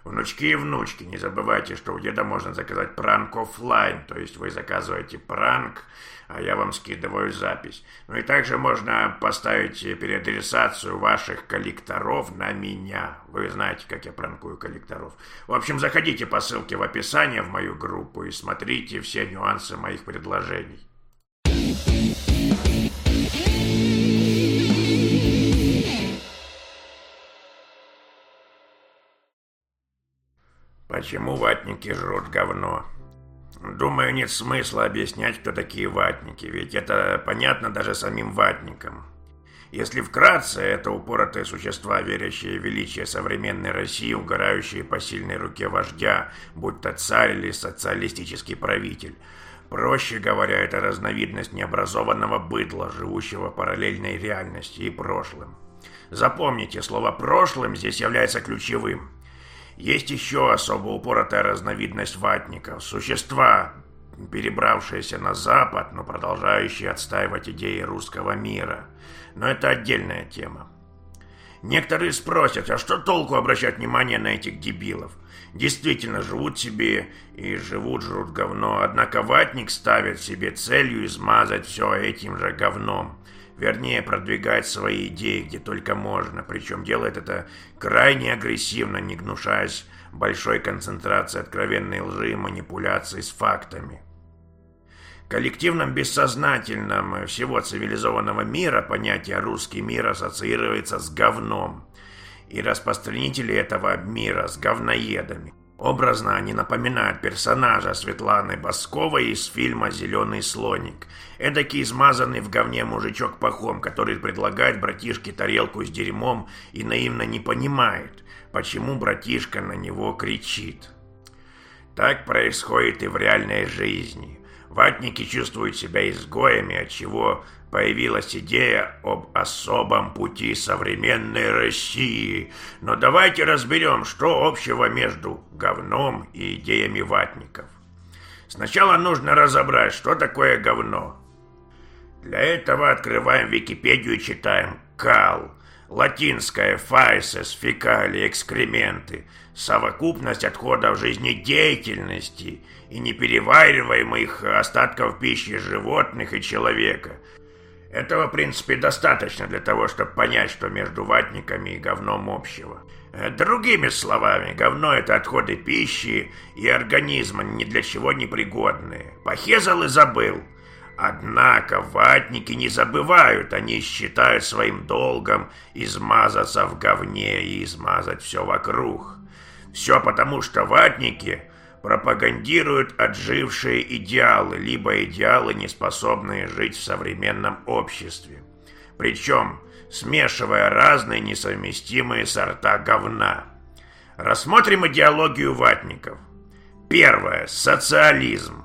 Внучки и внучки, не забывайте, что у деда можно заказать пранк оффлайн, то есть вы заказываете пранк, а я вам скидываю запись. Ну и также можно поставить переадресацию ваших коллекторов на меня. Вы знаете, как я пранкую коллекторов. В общем, заходите по ссылке в описании в мою группу и смотрите все нюансы моих предложений. Почему ватники жрут говно? Думаю, нет смысла объяснять, кто такие ватники, ведь это понятно даже самим ватникам. Если вкратце, это упоротые существа, верящие в величие современной России, угорающие по сильной руке вождя, будь то царь или социалистический правитель. Проще говоря, это разновидность необразованного быдла, живущего в параллельной реальности и прошлым. Запомните, слово «прошлым» здесь является ключевым. Есть еще особо упоротая разновидность ватников. Существа, перебравшиеся на Запад, но продолжающие отстаивать идеи русского мира. Но это отдельная тема. Некоторые спросят, а что толку обращать внимание на этих дебилов? Действительно, живут себе и живут, жрут говно. Однако ватник ставит себе целью измазать все этим же говном. Вернее, продвигать свои идеи где только можно, причем делает это крайне агрессивно, не гнушаясь большой концентрацией откровенной лжи и манипуляций с фактами. В коллективном бессознательном всего цивилизованного мира понятие «русский мир» ассоциируется с говном, и распространители этого мира с говноедами. Образно они напоминают персонажа Светланы Басковой из фильма «Зеленый слоник». Эдакий измазанный в говне мужичок-пахом, который предлагает братишке тарелку с дерьмом и наивно не понимает, почему братишка на него кричит. Так происходит и в реальной жизни. Ватники чувствуют себя изгоями, отчего появилась идея об особом пути современной России. Но давайте разберем, что общего между говном и идеями ватников. Сначала нужно разобрать, что такое говно. Для этого открываем Википедию и читаем «кал». Латинское «faeces», «фекалии», «экскременты», совокупность отходов жизнедеятельности и неперевариваемых остатков пищи животных и человека. Этого, в принципе, достаточно для того, чтобы понять, что между ватниками и говном общего. Другими словами, говно – это отходы пищи и организма, ни для чего не пригодные. Похезал и забыл. Однако ватники не забывают, они считают своим долгом измазаться в говне и измазать все вокруг. Все потому, что ватники пропагандируют отжившие идеалы, либо идеалы, не способные жить в современном обществе. Причем смешивая разные несовместимые сорта говна. Рассмотрим идеологию ватников. Первое. Социализм.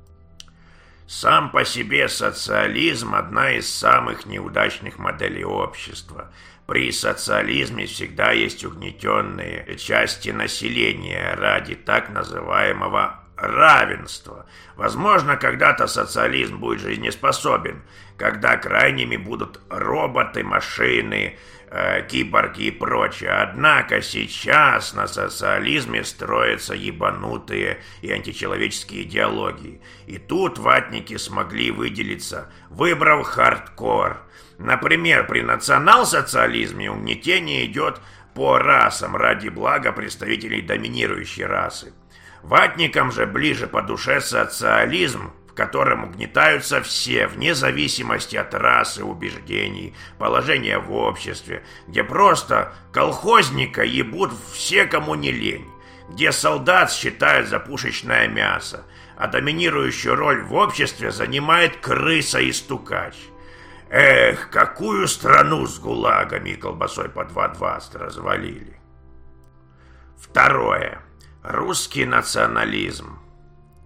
Сам по себе социализм – одна из самых неудачных моделей общества. При социализме всегда есть угнетенные части населения ради так называемого равенства. Возможно, когда-то социализм будет жизнеспособен, когда крайними будут роботы, машины, киборги и прочее. Однако сейчас на социализме строятся ебанутые и античеловеческие идеологии. И тут ватники смогли выделиться, выбрав хардкор. Например, при национал-социализме угнетение идет по расам ради блага представителей доминирующей расы. Ватникам же ближе по душе социализм, в котором угнетаются все, вне зависимости от расы, убеждений, положения в обществе, где просто колхозника ебут все, кому не лень, где солдат считают за пушечное мясо, а доминирующую роль в обществе занимает крыса и стукач. Эх, какую страну с гулагами и колбасой по 2,20 развалили. Второе. Русский национализм.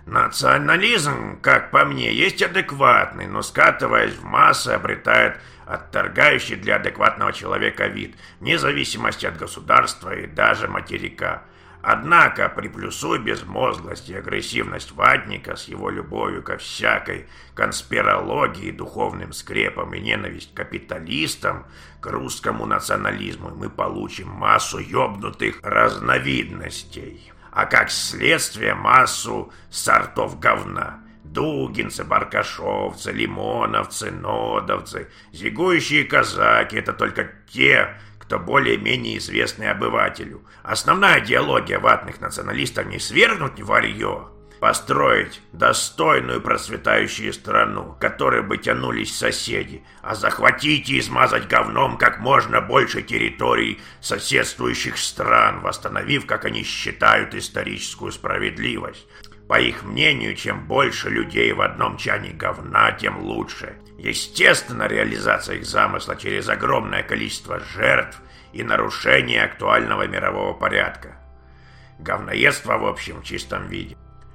Национализм, как по мне, есть адекватный, но, скатываясь в массы, обретает отторгающий для адекватного человека вид, вне зависимости от государства и даже материка. Однако, приплюсуй безмозглость и агрессивность ватника с его любовью ко всякой конспирологии, духовным скрепам и ненависть к капиталистам, к русскому национализму, мы получим массу ёбнутых разновидностей, а как следствие массу сортов говна. Дугинцы, баркашовцы, лимоновцы, нодовцы, зигующие казаки — это только те, кто более-менее известный обывателю. Основная идеология ватных националистов не свергнуть варьё, построить достойную процветающую страну, к которой бы тянулись соседи, а захватить и измазать говном как можно больше территорий соседствующих стран, восстановив, как они считают, историческую справедливость. По их мнению, чем больше людей в одном чане говна, тем лучше. Естественно, реализация их замысла через огромное количество жертв и нарушение актуального мирового порядка. Говноедство, в общем, в чистом виде.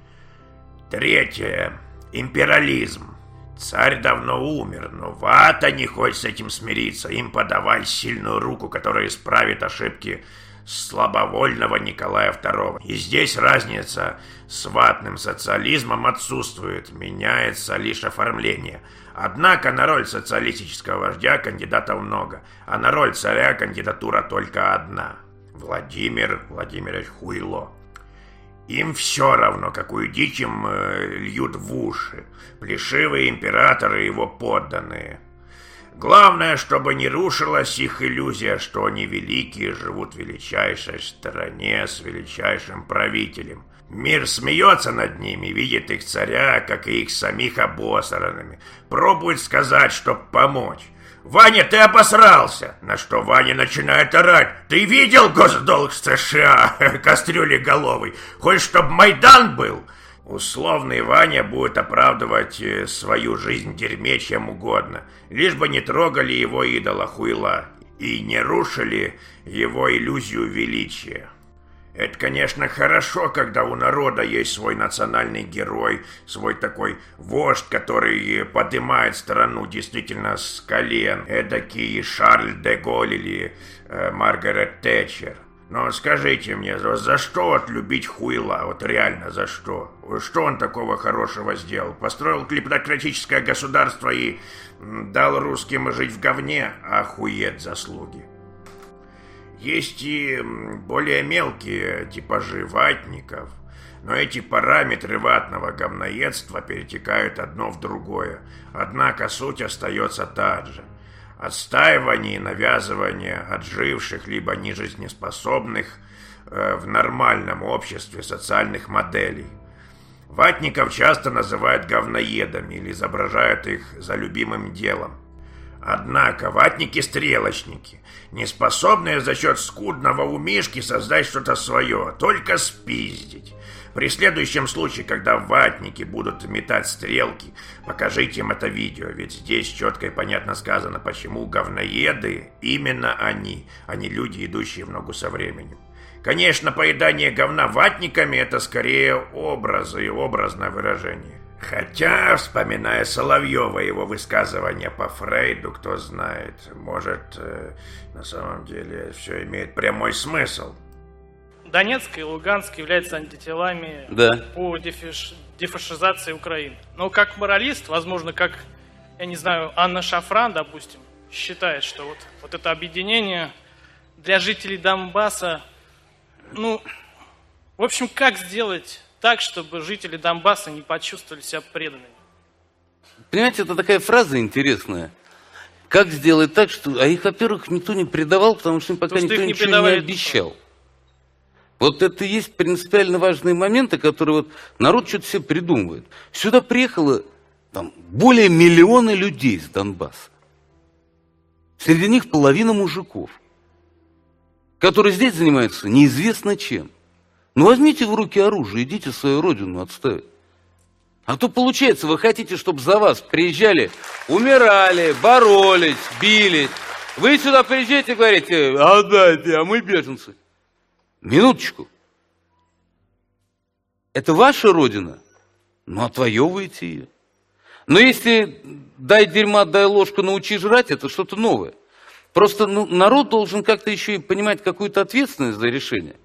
Третье. Империализм. Царь давно умер, но вата не хочет с этим смириться. Им подавай сильную руку, которая исправит ошибки слабовольного Николая II. И здесь разница с ватным социализмом отсутствует, меняется лишь оформление. Однако на роль социалистического вождя кандидатов много, а на роль царя кандидатура только одна. Владимир Владимирович Хуйло. Им все равно, какую дичь им льют в уши плешивые императоры и его подданные. Главное, чтобы не рушилась их иллюзия, что они великие, живут в величайшей стране с величайшим правителем. Мир смеется над ними, видит их царя, как и их самих обосранными. Пробует сказать, чтоб помочь. «Ваня, ты обосрался!» На что Ваня начинает орать. «Ты видел госдолг США, кастрюлеголовый? Хочешь, чтоб Майдан был?» Условный Ваня будет оправдывать свою жизнь в дерьме чем угодно, лишь бы не трогали его идола Хуйла и не рушили его иллюзию величия. Это, конечно, хорошо, когда у народа есть свой национальный герой, свой такой вождь, который поднимает страну действительно с колен, эдакий Шарль де Голль или Маргарет Тэтчер. Но скажите мне, за что вот любить Хуйла? Вот реально, за что? Что он такого хорошего сделал? Построил клептократическое государство и дал русским жить в говне? Охуеть заслуги. Есть и более мелкие типажи ватников, но эти параметры ватного говноедства перетекают одно в другое. Однако суть остается та же. Отстаивание и навязывание отживших либо нежизнеспособных в нормальном обществе социальных моделей. Ватников часто называют говноедами или изображают их за любимым делом. Однако ватники-стрелочники, не способные за счет скудного умишки создать что-то свое, только спиздить. При следующем случае, когда ватники будут метать стрелки, покажите им это видео, ведь здесь четко и понятно сказано, почему говноеды именно они, а не люди, идущие в ногу со временем. Конечно, поедание говна ватниками — это скорее образы и образное выражение. Хотя, вспоминая Соловьева и его высказывания по Фрейду, кто знает, может, на самом деле все имеет прямой смысл. Донецк и Луганск являются антителами по дефашизации Украины. Но как моралист, возможно, как, я не знаю, Анна Шафран, допустим, считает, что вот это объединение для жителей Донбасса, в общем, как сделать так, чтобы жители Донбасса не почувствовали себя преданными? Понимаете, это такая фраза интересная. Как сделать так, что... А их, во-первых, никто не предавал, потому что им пока никто ничего не обещал. Вот это и есть принципиально важные моменты, которые вот народ что-то себе придумывает. Сюда приехало более 1 миллиона людей с Донбасса. Среди них половина мужиков, которые здесь занимаются неизвестно чем. Ну возьмите в руки оружие, идите свою родину отставить. А то получается, вы хотите, чтобы за вас приезжали, умирали, боролись, бились. Вы сюда приезжаете и говорите: отдайте, а мы беженцы. Минуточку. Это ваша родина? Ну, отвоевывайте ее. Но если дай дерьма, дай ложку, научи жрать, это что-то новое. Просто народ должен как-то еще и понимать какую-то ответственность за решение.